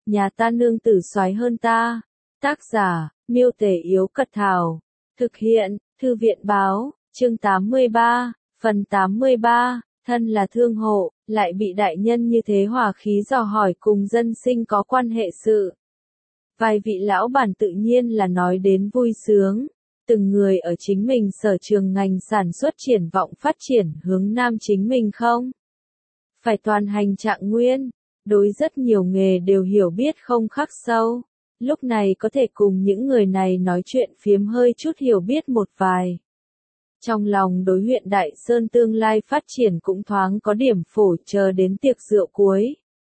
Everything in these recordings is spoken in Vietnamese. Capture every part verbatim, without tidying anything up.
nhà ta nương tử soái hơn ta. Tác giả, Miêu Tể Yếu Cật Thảo. Thực hiện, Thư viện Báo, chương tám mươi ba, phần tám mươi ba, thân là thương hộ, lại bị đại nhân như thế hỏa khí dò hỏi cùng dân sinh có quan hệ sự. Vài vị lão bản tự nhiên là nói đến vui sướng, từng người ở chính mình sở trường ngành sản xuất triển vọng phát triển hướng nam chính mình không? Phải toàn hành trạng nguyên, đối rất nhiều nghề đều hiểu biết không khắc sâu. Lúc này có thể cùng những người này nói chuyện phiếm hơi chút hiểu biết một vài. Trong lòng đối huyện Đại Sơn tương lai phát triển cũng thoáng có điểm phổ chờ đến tiệc rượu cuối.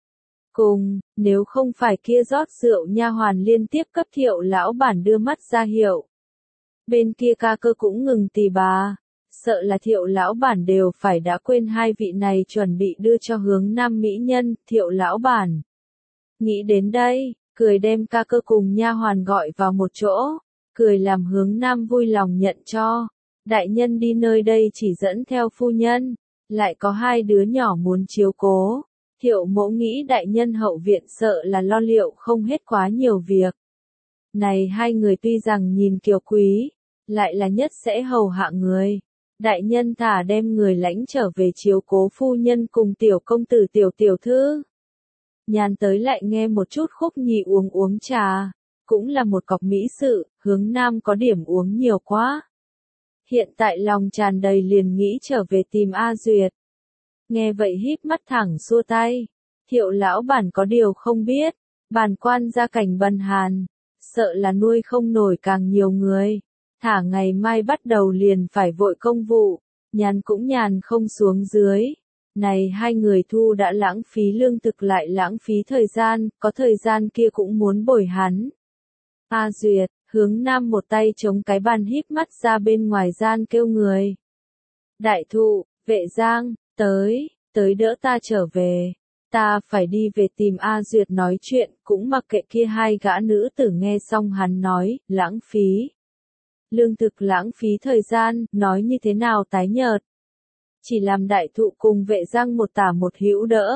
Cùng, nếu không phải kia rót rượu nha hoàn liên tiếp cấp Thiệu lão bản đưa mắt ra hiệu. Bên kia ca cơ cũng ngừng tì bà, sợ là Thiệu lão bản đều phải đã quên hai vị này chuẩn bị đưa cho hướng nam mỹ nhân, Thiệu lão bản. Nghĩ đến đây, cười đem ca cơ cùng nha hoàn gọi vào một chỗ, cười làm hướng nam vui lòng nhận cho. Đại nhân đi nơi đây chỉ dẫn theo phu nhân, lại có hai đứa nhỏ muốn chiếu cố. Thiệu mẫu nghĩ đại nhân hậu viện sợ là lo liệu không hết quá nhiều việc. Này hai người tuy rằng nhìn kiều quý, lại là nhất sẽ hầu hạ người. Đại nhân thả đem người lãnh trở về chiếu cố phu nhân cùng tiểu công tử tiểu tiểu thư. Nhàn tới lại nghe một chút khúc nhị uống uống trà, cũng là một cọc mỹ sự, hướng nam có điểm uống nhiều quá. Hiện tại lòng tràn đầy liền nghĩ trở về tìm A Duyệt. Nghe vậy híp mắt thẳng xua tay. Thiệu lão bản có điều không biết, bản quan gia cảnh bần hàn, sợ là nuôi không nổi càng nhiều người. Thả ngày mai bắt đầu liền phải vội công vụ, nhàn cũng nhàn không xuống dưới. Này hai người thu đã lãng phí lương thực lại lãng phí thời gian, có thời gian kia cũng muốn bồi hắn. A Duyệt, hướng nam một tay chống cái bàn híp mắt ra bên ngoài gian kêu người. Đại thụ, Vệ Giang, tới, tới đỡ ta trở về. Ta phải đi về tìm A Duyệt nói chuyện, cũng mặc kệ kia hai gã nữ tử nghe xong hắn nói, lãng phí. Lương thực lãng phí thời gian, nói như thế nào tái nhợt. Chỉ làm đại thụ cùng Vệ Giang một tả một hữu đỡ.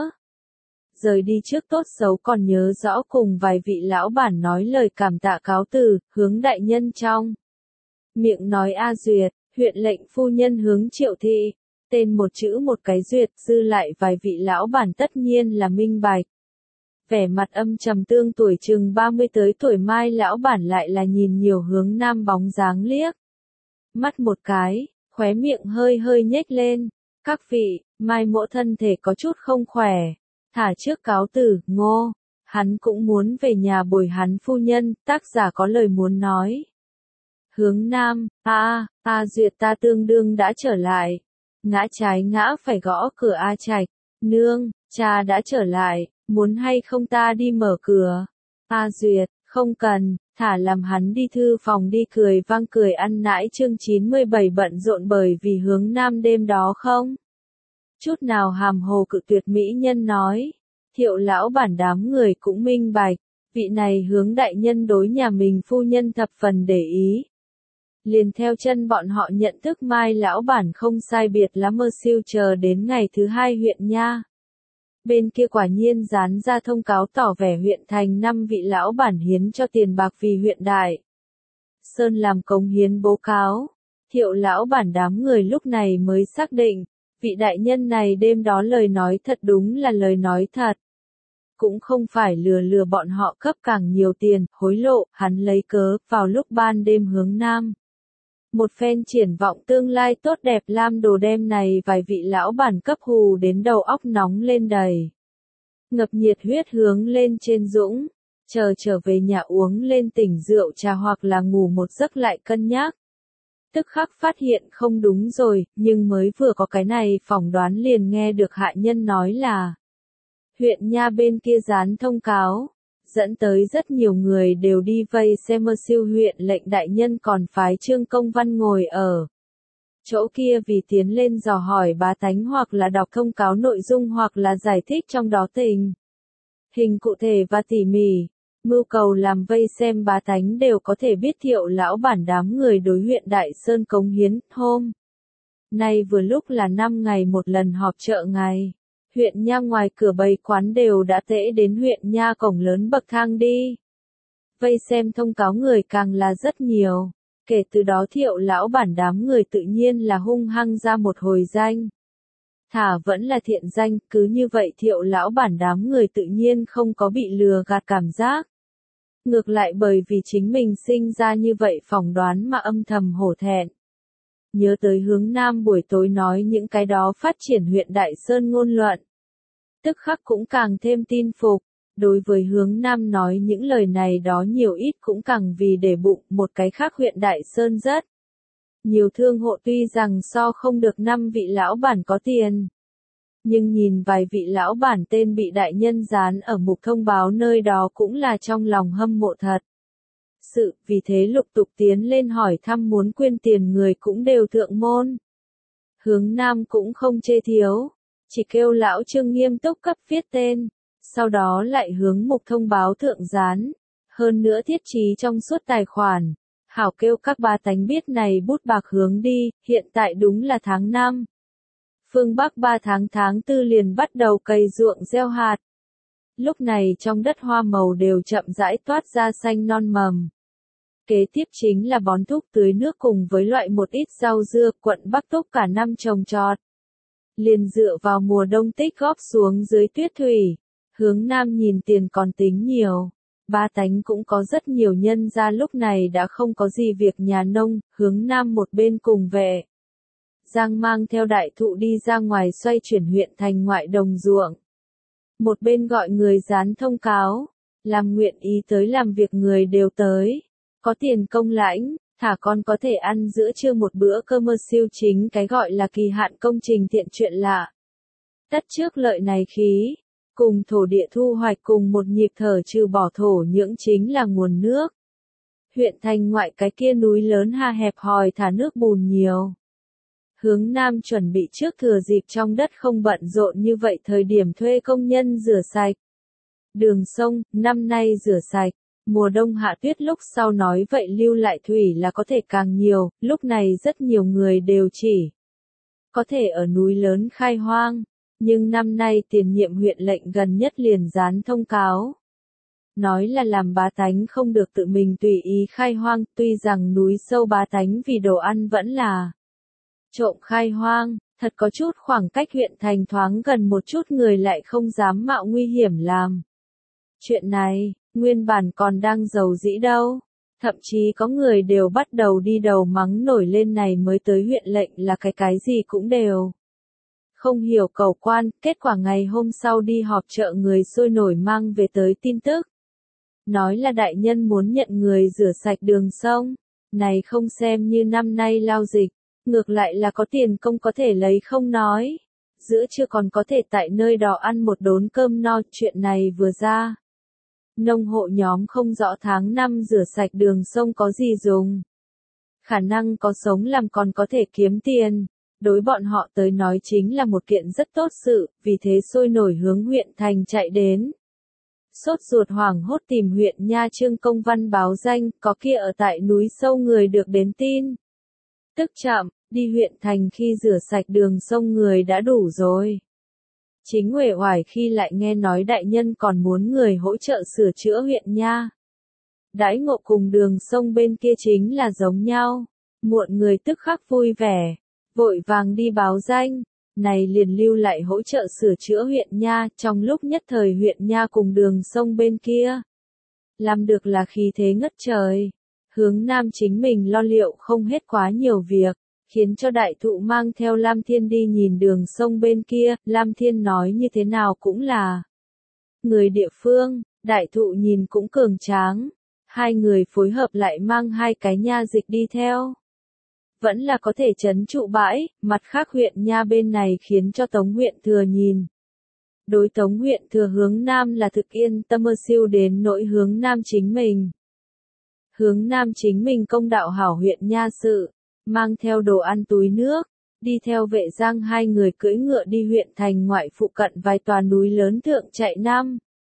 Rời đi trước tốt xấu còn nhớ rõ cùng vài vị lão bản nói lời cảm tạ cáo từ, hướng đại nhân trong. Miệng nói A Duyệt, huyện lệnh phu nhân hướng Triệu thị, tên một chữ một cái Duyệt, dư lại vài vị lão bản tất nhiên là minh bạch. Vẻ mặt âm trầm tương tuổi chừng ba mươi tới tuổi mai lão bản lại là nhìn nhiều hướng nam bóng dáng liếc. Mắt một cái, khóe miệng hơi hơi nhếch lên. Các vị, mai mỗ thân thể có chút không khỏe. Thả trước cáo từ, Ngô. Hắn cũng muốn về nhà bồi hắn phu nhân, tác giả có lời muốn nói. Hướng nam, a A Duyệt ta tương đương đã trở lại. Ngã trái ngã phải gõ cửa A Trạch. Nương, cha đã trở lại, muốn hay không ta đi mở cửa. A Duyệt, không cần, thả làm hắn đi thư phòng đi cười vang cười ăn nãi chương chín mươi bảy bận rộn bởi vì hướng nam đêm đó không? Chút nào hàm hồ cự tuyệt mỹ nhân nói. Thiệu lão bản đám người cũng minh bạch, vị này hướng đại nhân đối nhà mình phu nhân thập phần để ý. Liền theo chân bọn họ nhận thức mai lão bản không sai biệt lắm mơ siêu chờ đến ngày thứ hai huyện nha. Bên kia quả nhiên dán ra thông cáo tỏ vẻ huyện thành năm vị lão bản hiến cho tiền bạc vì huyện đại Sơn làm cống hiến bố cáo. Thiệu lão bản đám người lúc này mới xác định, vị đại nhân này đêm đó lời nói thật đúng là lời nói thật. Cũng không phải lừa lừa bọn họ cấp càng nhiều tiền, hối lộ, hắn lấy cớ, vào lúc ban đêm hướng nam. Một phen triển vọng tương lai tốt đẹp lam đồ đêm này vài vị lão bản cấp hù đến đầu óc nóng lên đầy. Ngập nhiệt huyết hướng lên trên dũng, chờ trở về nhà uống lên tỉnh rượu trà hoặc là ngủ một giấc lại cân nhắc. Tức khắc phát hiện không đúng rồi, nhưng mới vừa có cái này phỏng đoán liền nghe được hạ nhân nói là huyện nha bên kia dán thông cáo, dẫn tới rất nhiều người đều đi vây xem mơ siêu huyện lệnh đại nhân còn phái Trương Công Văn ngồi ở chỗ kia vì tiến lên dò hỏi bá tánh hoặc là đọc thông cáo nội dung hoặc là giải thích trong đó tình hình cụ thể và tỉ mỉ. Mưu cầu làm vây xem bá tánh đều có thể biết Thiệu lão bản đám người đối huyện Đại Sơn cống hiến, hôm nay vừa lúc là năm ngày một lần họp chợ ngày. Huyện Nha ngoài cửa bày quán đều đã tễ đến huyện Nha cổng lớn bậc thang đi. Vây xem thông cáo người càng là rất nhiều. Kể từ đó Thiệu lão bản đám người tự nhiên là hung hăng ra một hồi danh. Thả vẫn là thiện danh, cứ như vậy Thiệu lão bản đám người tự nhiên không có bị lừa gạt cảm giác. Ngược lại bởi vì chính mình sinh ra như vậy phỏng đoán mà âm thầm hổ thẹn. Nhớ tới Hướng Nam buổi tối nói những cái đó phát triển huyện Đại Sơn ngôn luận. Tức khắc cũng càng thêm tin phục. Đối với Hướng Nam nói những lời này đó nhiều ít cũng càng vì để bụng một cái khác huyện Đại Sơn rất. Nhiều thương hộ tuy rằng so không được năm vị lão bản có tiền. Nhưng nhìn vài vị lão bản tên bị đại nhân dán ở mục thông báo nơi đó cũng là trong lòng hâm mộ thật. Sự, vì thế lục tục tiến lên hỏi thăm muốn quyên tiền người cũng đều thượng môn. Hướng Nam cũng không chê thiếu, chỉ kêu lão Trương nghiêm túc cấp viết tên, sau đó lại hướng mục thông báo thượng dán, hơn nữa thiết trí trong suốt tài khoản, hảo kêu các ba tánh biết này bút bạc hướng đi, hiện tại đúng là tháng năm. Phương Bắc ba tháng tháng tư liền bắt đầu cày ruộng gieo hạt. Lúc này trong đất hoa màu đều chậm rãi toát ra xanh non mầm. Kế tiếp chính là bón thúc tưới nước cùng với loại một ít rau dưa, quận Bắc Túc cả năm trồng trọt. Liền dựa vào mùa đông tích góp xuống dưới tuyết thủy. Hướng Nam nhìn tiền còn tính nhiều. Ba tánh cũng có rất nhiều nhân ra lúc này đã không có gì việc nhà nông, Hướng Nam một bên cùng về. Giang mang theo đại thụ đi ra ngoài xoay chuyển huyện thành ngoại đồng ruộng. Một bên gọi người dán thông cáo, làm nguyện ý tới làm việc người đều tới. Có tiền công lãnh, thả con có thể ăn giữa trưa một bữa cơm mơ siêu chính cái gọi là kỳ hạn công trình thiện chuyện lạ. Tất trước lợi này khí, cùng thổ địa thu hoạch cùng một nhịp thở trừ bỏ thổ nhưỡng chính là nguồn nước. Huyện thành ngoại cái kia núi lớn ha hẹp hòi thả nước bùn nhiều. Hướng Nam chuẩn bị trước thừa dịp trong đất không bận rộn như vậy thời điểm thuê công nhân rửa sạch. Đường sông, năm nay rửa sạch. Mùa đông hạ tuyết lúc sau nói vậy lưu lại thủy là có thể càng nhiều, lúc này rất nhiều người đều chỉ có thể ở núi lớn khai hoang, nhưng năm nay tiền nhiệm huyện lệnh gần nhất liền dán thông cáo. Nói là làm bá tánh không được tự mình tùy ý khai hoang, tuy rằng núi sâu bá tánh vì đồ ăn vẫn là trộm khai hoang, thật có chút khoảng cách huyện thành thoáng gần một chút người lại không dám mạo nguy hiểm làm. Chuyện này, nguyên bản còn đang giàu dĩ đâu. Thậm chí có người đều bắt đầu đi đầu mắng nổi lên này mới tới huyện lệnh là cái cái gì cũng đều. Không hiểu cầu quan, kết quả ngày hôm sau đi họp chợ người sôi nổi mang về tới tin tức. Nói là đại nhân muốn nhận người rửa sạch đường sông. Này không xem như năm nay lao dịch, ngược lại là có tiền công có thể lấy không nói. Giữa chưa còn có thể tại nơi đó ăn một đốn cơm no, chuyện này vừa ra. Nông hộ nhóm không rõ tháng năm rửa sạch đường sông có gì dùng. Khả năng có sống làm còn có thể kiếm tiền. Đối bọn họ tới nói chính là một kiện rất tốt sự, vì thế sôi nổi hướng huyện thành chạy đến. Sốt ruột hoảng hốt tìm huyện Nha Trương công văn báo danh, có kia ở tại núi sâu người được đến tin. Tức chậm, đi huyện thành khi rửa sạch đường sông người đã đủ rồi. Chính uể oải khi lại nghe nói đại nhân còn muốn người hỗ trợ sửa chữa huyện Nha. Đãi ngộ cùng đường sông bên kia chính là giống nhau. Muộn người tức khắc vui vẻ, vội vàng đi báo danh, này liền lưu lại hỗ trợ sửa chữa huyện Nha, trong lúc nhất thời huyện Nha cùng đường sông bên kia. Làm được là khí thế ngất trời. Hướng Nam chính mình lo liệu không hết quá nhiều việc. Khiến cho đại thụ mang theo Lam Thiên đi nhìn đường sông bên kia, Lam Thiên nói như thế nào cũng là người địa phương, đại thụ nhìn cũng cường tráng, hai người phối hợp lại mang hai cái nha dịch đi theo. Vẫn là có thể trấn trụ bãi, mặt khác huyện Nha bên này khiến cho Tống huyện thừa nhìn. Đối Tống huyện thừa hướng Nam là thực yên tâm mơ siêu đến nỗi hướng Nam chính mình. Hướng Nam chính mình công đạo hảo huyện Nha sự. Mang theo đồ ăn túi nước, đi theo Vệ Giang hai người cưỡi ngựa đi huyện thành ngoại phụ cận vài tòa núi lớn thượng chạy nam.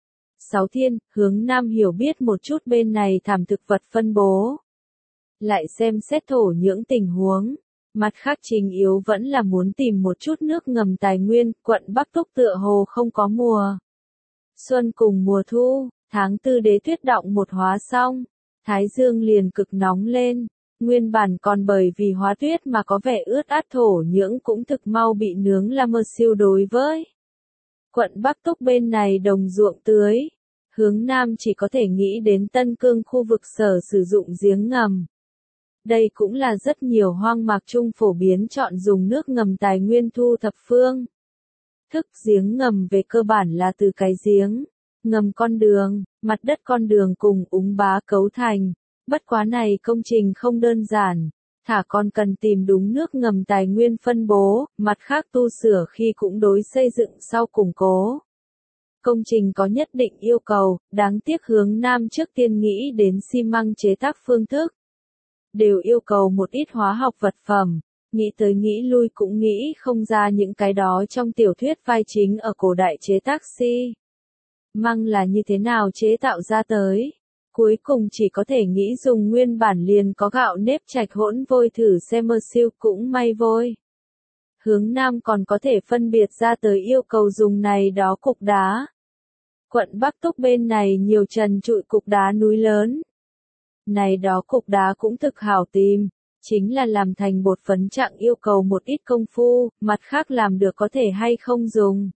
Sáu thiên, hướng Nam hiểu biết một chút bên này thảm thực vật phân bố. Lại xem xét thổ những tình huống, Mặt khác chính yếu vẫn là muốn tìm một chút nước ngầm tài nguyên, quận Bắc Túc tựa hồ không có mùa xuân cùng mùa thu, tháng tư đế tuyết động một hóa xong, thái dương liền cực nóng lên, nguyên bản còn bởi vì hóa tuyết mà có vẻ ướt át thổ nhưỡng cũng thực mau bị nướng là mơ siêu đối với. Quận Bắc Túc bên này đồng ruộng tưới, hướng nam chỉ có thể nghĩ đến Tân Cương khu vực sở sử dụng giếng ngầm. Đây cũng là rất nhiều hoang mạc chung phổ biến chọn dùng nước ngầm tài nguyên thu thập phương. Thức giếng ngầm về cơ bản là từ cái giếng, ngầm con đường, mặt đất con đường cùng úng bá cấu thành. Bất quá này công trình không đơn giản, thả còn cần tìm đúng nước ngầm tài nguyên phân bố, mặt khác tu sửa khi cũng đối xây dựng sau củng cố. Công trình có nhất định yêu cầu, đáng tiếc hướng nam trước tiên nghĩ đến xi măng chế tác phương thức. Đều yêu cầu một ít hóa học vật phẩm, nghĩ tới nghĩ lui cũng nghĩ không ra những cái đó trong tiểu thuyết vai chính ở cổ đại chế tác xi măng là như thế nào chế tạo ra tới. Cuối cùng chỉ có thể nghĩ dùng nguyên bản liền có gạo nếp trạch hỗn vôi thử xem mơ siêu cũng may vôi. Hướng nam còn có thể phân biệt ra tới yêu cầu dùng này đó cục đá. Quận Bắc Túc bên này nhiều trần trụi cục đá núi lớn. Này đó cục đá cũng thực hảo tìm, chính là làm thành bột phấn trạng yêu cầu một ít công phu, mặt khác làm được có thể hay không dùng.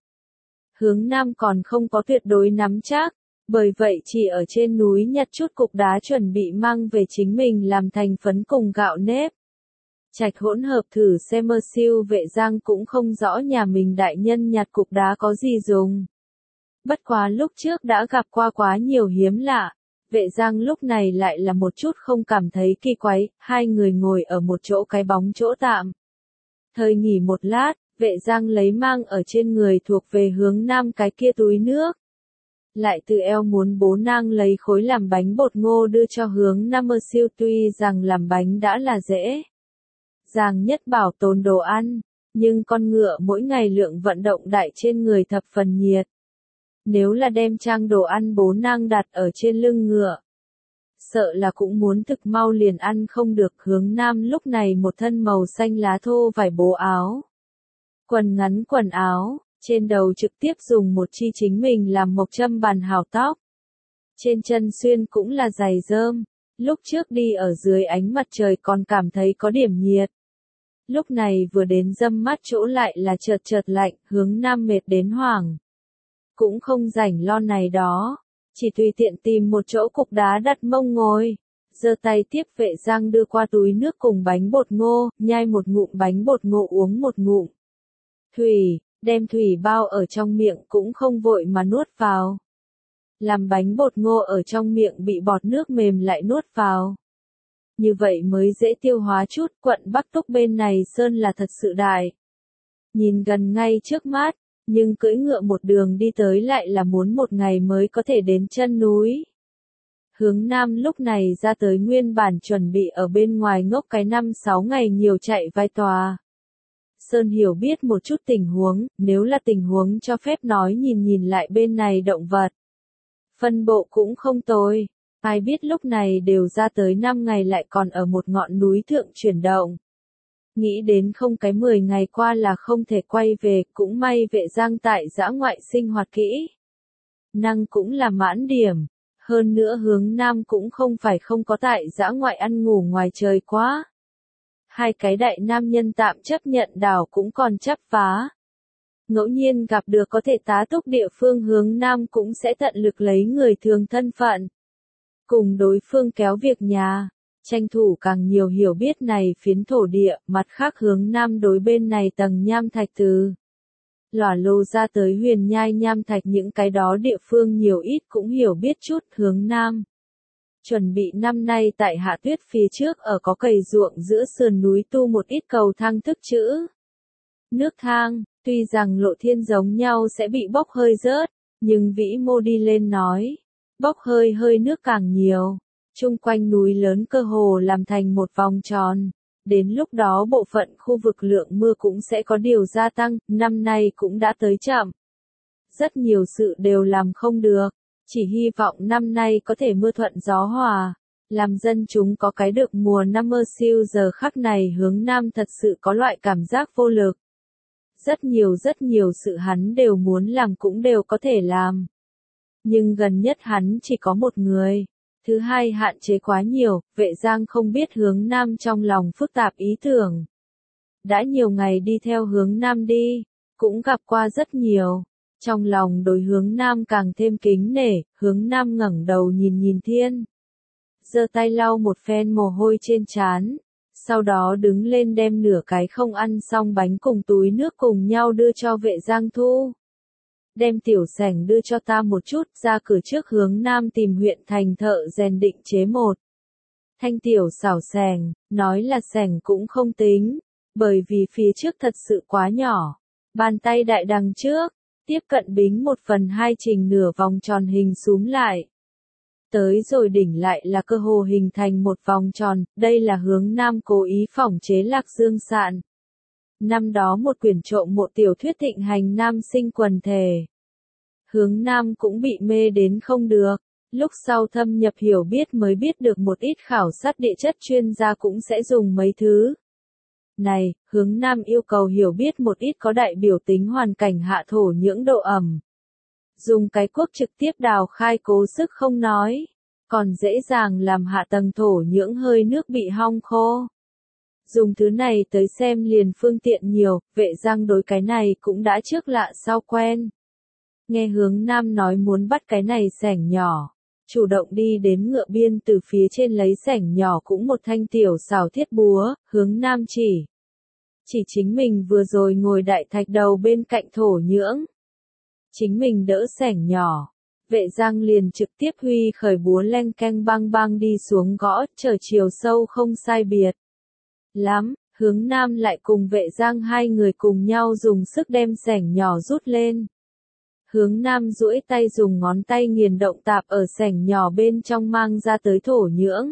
Hướng nam còn không có tuyệt đối nắm chắc. Bởi vậy chỉ ở trên núi nhặt chút cục đá chuẩn bị mang về chính mình làm thành phấn cùng gạo nếp. Trạch hỗn hợp thử xem mơ siêu vệ giang cũng không rõ nhà mình đại nhân nhặt cục đá có gì dùng. Bất quá lúc trước đã gặp qua quá nhiều hiếm lạ. Vệ giang lúc này lại là một chút không cảm thấy kỳ quái, hai người ngồi ở một chỗ cái bóng chỗ tạm. Thời nghỉ một lát, vệ giang lấy mang ở trên người thuộc về hướng nam cái kia túi nước. Lại từ eo muốn bố nang lấy khối làm bánh bột ngô đưa cho hướng nam mơ siêu tuy rằng làm bánh đã là dễ. Giang nhất bảo tồn đồ ăn, nhưng con ngựa mỗi ngày lượng vận động đại trên người thập phần nhiệt. Nếu là đem trang đồ ăn bố nang đặt ở trên lưng ngựa, sợ là cũng muốn thực mau liền ăn không được. Hướng nam lúc này một thân màu xanh lá thô vải bố áo. Quần ngắn quần áo. Trên đầu trực tiếp dùng một chi chính mình làm mộc châm bàn hào tóc. Trên chân xuyên cũng là giày rơm. Lúc trước đi ở dưới ánh mặt trời còn cảm thấy có điểm nhiệt. Lúc này vừa đến dâm mát chỗ lại là chợt chợt lạnh, hướng nam mệt đến hoảng. Cũng không rảnh lo này đó. Chỉ tùy tiện tìm một chỗ cục đá đặt mông ngồi. Giơ tay tiếp vệ giang đưa qua túi nước cùng bánh bột ngô, nhai một ngụm bánh bột ngô uống một ngụm. Thủy. Đem thủy bao ở trong miệng cũng không vội mà nuốt vào. Làm bánh bột ngô ở trong miệng bị bọt nước mềm lại nuốt vào. Như vậy mới dễ tiêu hóa chút. Quận Bắc Túc bên này sơn là thật sự đại. Nhìn gần ngay trước mắt, nhưng cưỡi ngựa một đường đi tới lại là muốn một ngày mới có thể đến chân núi. Hướng nam lúc này ra tới nguyên bản chuẩn bị ở bên ngoài ngốc cái năm sáu ngày nhiều chạy vai tòa. Sơn hiểu biết một chút tình huống, nếu là tình huống cho phép nói nhìn nhìn lại bên này động vật. Phân bộ cũng không tồi, ai biết lúc này đều ra tới năm ngày lại còn ở một ngọn núi thượng chuyển động. Nghĩ đến không cái mười ngày qua là không thể quay về, cũng may vệ giang tại dã ngoại sinh hoạt kỹ. Năng cũng là mãn điểm, hơn nữa hướng nam cũng không phải không có tại dã ngoại ăn ngủ ngoài trời quá. Hai cái đại nam nhân tạm chấp nhận đảo cũng còn chấp phá. Ngẫu nhiên gặp được có thể tá túc địa phương hướng nam cũng sẽ tận lực lấy người thường thân phận. Cùng đối phương kéo việc nhà, tranh thủ càng nhiều hiểu biết này phiến thổ địa, mặt khác hướng nam đối bên này tầng nham thạch từ. Lỏa lô ra tới huyền nhai nham thạch những cái đó địa phương nhiều ít cũng hiểu biết chút hướng nam. Chuẩn bị năm nay tại hạ tuyết phía trước ở có cày ruộng giữa sườn núi tu một ít cầu thang thức chữ. Nước thang, tuy rằng lộ thiên giống nhau sẽ bị bốc hơi rớt, nhưng vĩ mô đi lên nói, bốc hơi hơi nước càng nhiều, chung quanh núi lớn cơ hồ làm thành một vòng tròn. Đến lúc đó bộ phận khu vực lượng mưa cũng sẽ có điều gia tăng, năm nay cũng đã tới chậm. Rất nhiều sự đều làm không được. Chỉ hy vọng năm nay có thể mưa thuận gió hòa, Làm dân chúng có cái được mùa năm mơ siêu giờ khắc này Hướng Nam thật sự có loại cảm giác vô lực. Rất nhiều rất nhiều sự hắn đều muốn làm cũng đều có thể làm. Nhưng gần nhất hắn chỉ có một người. Thứ hai hạn chế quá nhiều, Vệ Giang không biết Hướng Nam trong lòng phức tạp ý tưởng. Đã nhiều ngày đi theo Hướng Nam đi, cũng gặp qua rất nhiều. Trong lòng đối Hướng Nam càng thêm kính nể, Hướng Nam ngẩng đầu nhìn nhìn thiên. Giơ tay lau một phen mồ hôi trên trán, sau đó đứng lên đem nửa cái không ăn xong bánh cùng túi nước cùng nhau đưa cho Vệ Giang thu. Đem tiểu sảnh đưa cho ta một chút, ra cửa trước Hướng Nam tìm huyện thành thợ rèn định chế một thanh tiểu xảo sẻng, nói là sẻng cũng không tính, bởi vì phía trước thật sự quá nhỏ. Bàn tay đại đằng trước, tiếp cận bính một phần hai trình nửa vòng tròn hình súm lại. Tới rồi đỉnh lại là cơ hồ hình thành một vòng tròn, đây là Hướng Nam cố ý phỏng chế Lạc Dương Sạn. Năm đó một quyển trộm một tiểu thuyết thịnh hành nam sinh quần thể. Hướng Nam cũng bị mê đến không được, lúc sau thâm nhập hiểu biết mới biết được một ít khảo sát địa chất chuyên gia cũng sẽ dùng mấy thứ. Này, Hướng Nam yêu cầu hiểu biết một ít có đại biểu tính hoàn cảnh hạ thổ nhưỡng độ ẩm. Dùng cái cuốc trực tiếp đào khai cố sức không nói, còn dễ dàng làm hạ tầng thổ nhưỡng hơi nước bị hong khô. Dùng thứ này tới xem liền phương tiện nhiều, Vệ Giang đối cái này cũng đã trước lạ sau quen. Nghe Hướng Nam nói muốn bắt cái này sẻng nhỏ, chủ động đi đến ngựa biên từ phía trên lấy sẻng nhỏ cũng một thanh tiểu xảo thiết búa, Hướng Nam chỉ. Chỉ chính mình vừa rồi ngồi đại thạch đầu bên cạnh thổ nhưỡng. Chính mình đỡ sẻng nhỏ. Vệ Giang liền trực tiếp huy khởi búa leng keng băng băng đi xuống gõ, trở chiều sâu không sai biệt. Lắm, Hướng Nam lại cùng Vệ Giang hai người cùng nhau dùng sức đem sẻng nhỏ rút lên. Hướng Nam duỗi tay dùng ngón tay nghiền động tạp ở sẻng nhỏ bên trong mang ra tới thổ nhưỡng.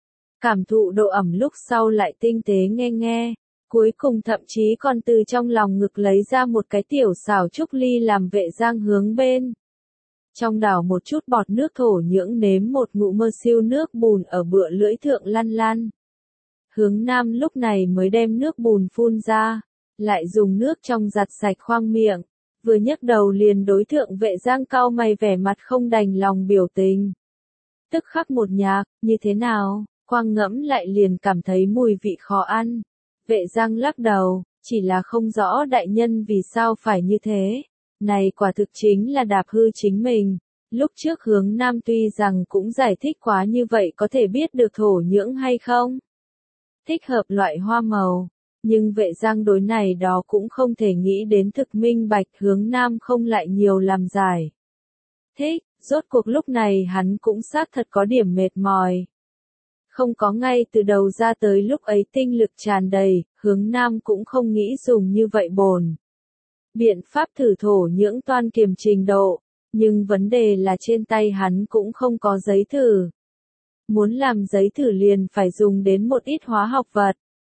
Cảm thụ độ ẩm lúc sau lại tinh tế nghe nghe, cuối cùng thậm chí còn từ trong lòng ngực lấy ra một cái tiểu xảo trúc ly làm Vệ Giang hướng bên. Trong đảo một chút bọt nước thổ nhưỡng nếm một ngụm mơ siêu nước bùn ở bựa lưỡi thượng lăn lăn. Hướng Nam lúc này mới đem nước bùn phun ra, lại dùng nước trong giặt sạch khoang miệng, vừa nhấc đầu liền đối thượng Vệ Giang cau mày vẻ mặt không đành lòng biểu tình. Tức khắc một nhạc, như thế nào, quang ngẫm lại liền cảm thấy mùi vị khó ăn. Vệ Giang lắc đầu, chỉ là không rõ đại nhân vì sao phải như thế. Này quả thực chính là đạp hư chính mình. Lúc trước Hướng Nam tuy rằng cũng giải thích quá như vậy có thể biết được thổ nhưỡng hay không. Thích hợp loại hoa màu. Nhưng Vệ Giang đối này đó cũng không thể nghĩ đến thực minh bạch, Hướng Nam không lại nhiều làm giải. Thích, rốt cuộc lúc này hắn cũng xác thật có điểm mệt mỏi. Không có ngay từ đầu ra tới lúc ấy tinh lực tràn đầy, Hướng Nam cũng không nghĩ dùng như vậy bồn. Biện pháp thử thổ nhưỡng toan kiềm trình độ, nhưng vấn đề là trên tay hắn cũng không có giấy thử. Muốn làm giấy thử liền phải dùng đến một ít hóa học vật.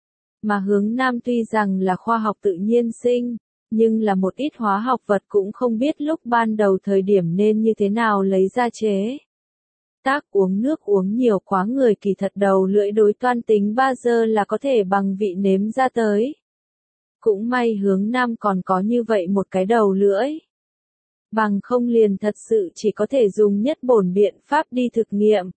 Mà Hướng Nam tuy rằng là khoa học tự nhiên sinh, nhưng là một ít hóa học vật cũng không biết lúc ban đầu thời điểm nên như thế nào lấy ra chế. Tác uống nước uống nhiều quá người kỳ thật đầu lưỡi đối toan tính ba giờ là có thể bằng vị nếm ra tới. Cũng may Hướng Nam còn có như vậy một cái đầu lưỡi. Bằng không liền thật sự chỉ có thể dùng nhất bổn biện pháp đi thực nghiệm.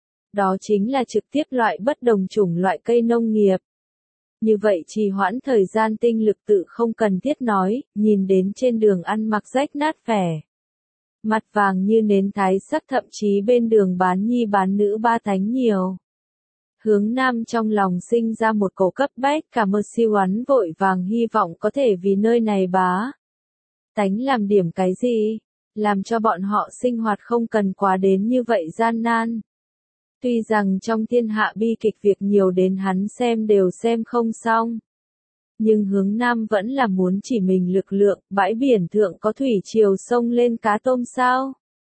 Đó chính là trực tiếp loại bất đồng chủng loại cây nông nghiệp. Như vậy trì hoãn thời gian tinh lực tự không cần thiết nói, nhìn đến trên đường ăn mặc rách nát vẻ. Mặt vàng như nến thái sắc thậm chí bên đường bán nhi bán nữ ba thánh nhiều. Hướng Nam trong lòng sinh ra một cổ cấp bách cả mơ siêu oán vội vàng hy vọng có thể vì nơi này bá. Tánh làm điểm cái gì, làm cho bọn họ sinh hoạt không cần quá đến như vậy gian nan. Tuy rằng trong thiên hạ bi kịch việc nhiều đến hắn xem đều xem không xong. Nhưng Hướng Nam vẫn là muốn chỉ mình lực lượng, bãi biển thượng có thủy triều sông lên cá tôm sao?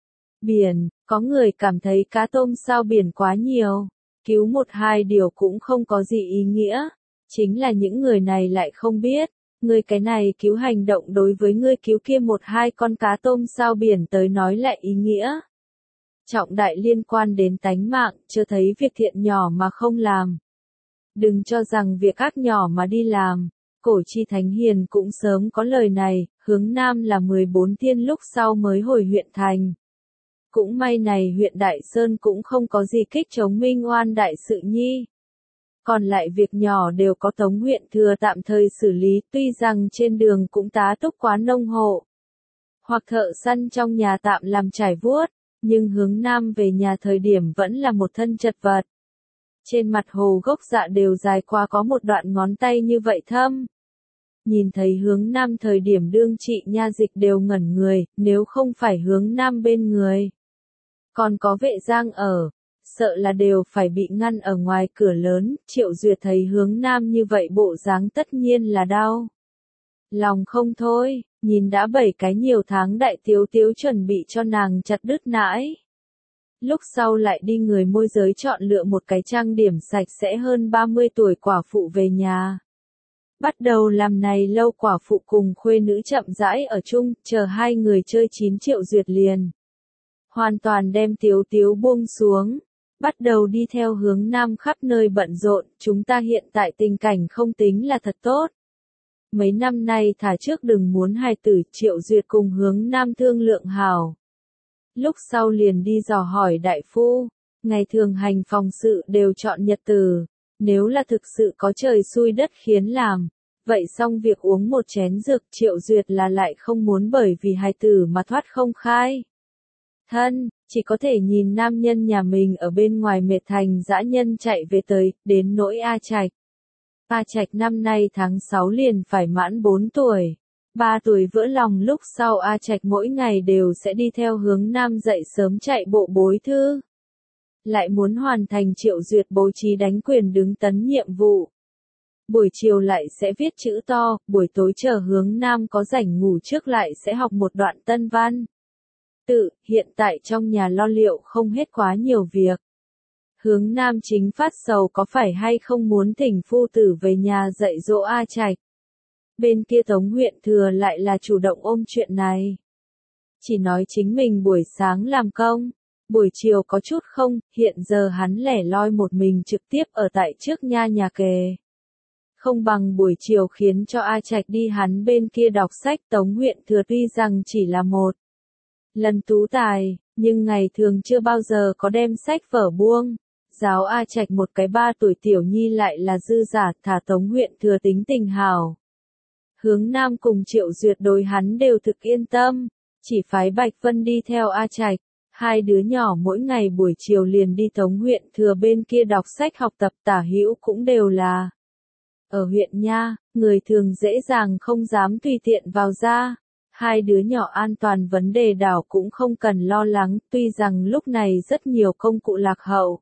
Biển, có người cảm thấy cá tôm sao biển quá nhiều, cứu một hai điều cũng không có gì ý nghĩa. Chính là những người này lại không biết, người cái này cứu hành động đối với người cứu kia một hai con cá tôm sao biển tới nói lại ý nghĩa. trọng đại liên quan đến tánh mạng, chưa thấy việc thiện nhỏ mà không làm. Đừng cho rằng việc ác nhỏ mà đi làm. Cổ chi thánh hiền cũng sớm có lời này, hướng Nam là mười bốn thiên lúc sau mới hồi huyện thành. Cũng may này huyện Đại Sơn cũng không có gì kích chống minh oan đại sự nhi. Còn lại việc nhỏ đều có Tống huyện thừa tạm thời xử lý, tuy rằng trên đường cũng tá túc quá nông hộ. Hoặc thợ săn trong nhà tạm làm trải vuốt, nhưng hướng Nam về nhà thời điểm vẫn là một thân chật vật. Trên mặt hồ gốc dạ đều dài qua có một đoạn ngón tay như vậy thâm. Nhìn thấy hướng Nam thời điểm đương trị nha dịch đều ngẩn người, nếu không phải hướng Nam bên người. Còn có vệ giang ở, sợ là đều phải bị ngăn ở ngoài cửa lớn, Triệu Duyệt thấy hướng Nam như vậy bộ dáng tất nhiên là đau. Lòng không thôi, nhìn đã bảy cái nhiều tháng đại tiếu tiếu chuẩn bị cho nàng chặt đứt nãi. Lúc sau lại đi người môi giới chọn lựa một cái trang điểm sạch sẽ hơn ba mươi tuổi quả phụ về nhà. Bắt đầu làm này lâu quả phụ cùng khuê nữ chậm rãi ở chung, chờ hai người chơi chín Triệu Duyệt liền. Hoàn toàn đem tiếu tiếu buông xuống, bắt đầu đi theo hướng Nam khắp nơi bận rộn, chúng ta hiện tại tình cảnh không tính là thật tốt. Mấy năm nay thả trước đừng muốn hài tử, Triệu Duyệt cùng hướng Nam thương lượng hảo. Lúc sau liền đi dò hỏi đại phu, ngày thường hành phòng sự đều chọn nhật từ, nếu là thực sự có trời xui đất khiến làm, vậy xong việc uống một chén dược, Triệu Duyệt là lại không muốn bởi vì hài tử mà thoát không khai. Thân, chỉ có thể nhìn nam nhân nhà mình ở bên ngoài mệt thành dã nhân chạy về tới, đến nỗi A Trạch. A Trạch năm nay tháng sáu liền phải mãn bốn tuổi. ba tuổi vỡ lòng lúc sau A Trạch mỗi ngày đều sẽ đi theo hướng Nam dậy sớm chạy bộ bối thư. Lại muốn hoàn thành Triệu Duyệt bố trí đánh quyền đứng tấn nhiệm vụ. Buổi chiều lại sẽ viết chữ to, buổi tối chờ hướng Nam có rảnh ngủ trước lại sẽ học một đoạn tân văn. Tự, hiện tại trong nhà lo liệu không hết quá nhiều việc. Hướng Nam chính phát sầu có phải hay không muốn thỉnh phu tử về nhà dạy dỗ A Trạch. Bên kia Tống huyện thừa lại là chủ động ôm chuyện này. Chỉ nói chính mình buổi sáng làm công, buổi chiều có chút không, hiện giờ hắn lẻ loi một mình trực tiếp ở tại trước nha nhà kề. Không bằng buổi chiều khiến cho A Trạch đi hắn bên kia đọc sách. Tống huyện thừa tuy rằng chỉ là một lần tú tài, nhưng ngày thường chưa bao giờ có đem sách vở buông. Giáo A Trạch một cái ba tuổi tiểu nhi lại là dư giả, thả Tống huyện thừa tính tình hào. Hướng Nam cùng Triệu Duyệt đối hắn đều thực yên tâm, chỉ phái Bạch Vân đi theo A Trạch. Hai đứa nhỏ mỗi ngày buổi chiều liền đi Tống huyện thừa bên kia đọc sách học tập, tả hữu cũng đều là. Ở huyện nha, người thường dễ dàng không dám tùy tiện vào ra. Hai đứa nhỏ an toàn vấn đề đảo cũng không cần lo lắng, tuy rằng lúc này rất nhiều công cụ lạc hậu.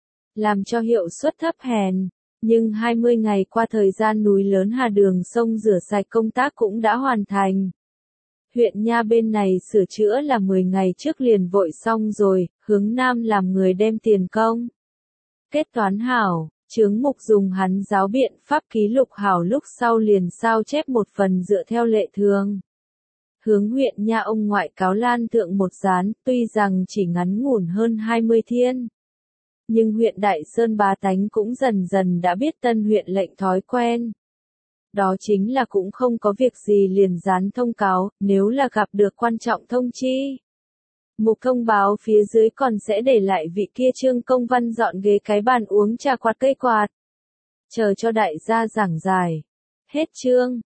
Làm cho hiệu suất thấp hèn, nhưng hai mươi ngày qua thời gian núi lớn hà đường sông rửa sạch công tác cũng đã hoàn thành. Huyện nha bên này sửa chữa là mười ngày trước liền vội xong rồi, hướng Nam làm người đem tiền công. Kết toán hảo, chướng mục dùng hắn giáo biện pháp ký lục hảo lúc sau liền sao chép một phần dựa theo lệ thường. Hướng huyện nha ông ngoại cáo lan thượng một gián, tuy rằng chỉ ngắn ngủn hơn hai mươi thiên. Nhưng huyện Đại Sơn bá tánh cũng dần dần đã biết tân huyện lệnh thói quen. Đó chính là cũng không có việc gì liền dán thông cáo, nếu là gặp được quan trọng thông chi. Mục thông báo phía dưới còn sẽ để lại vị kia Trương Công Văn dọn ghế cái bàn uống trà quạt cây quạt. Chờ cho đại gia giảng giải. Hết chương.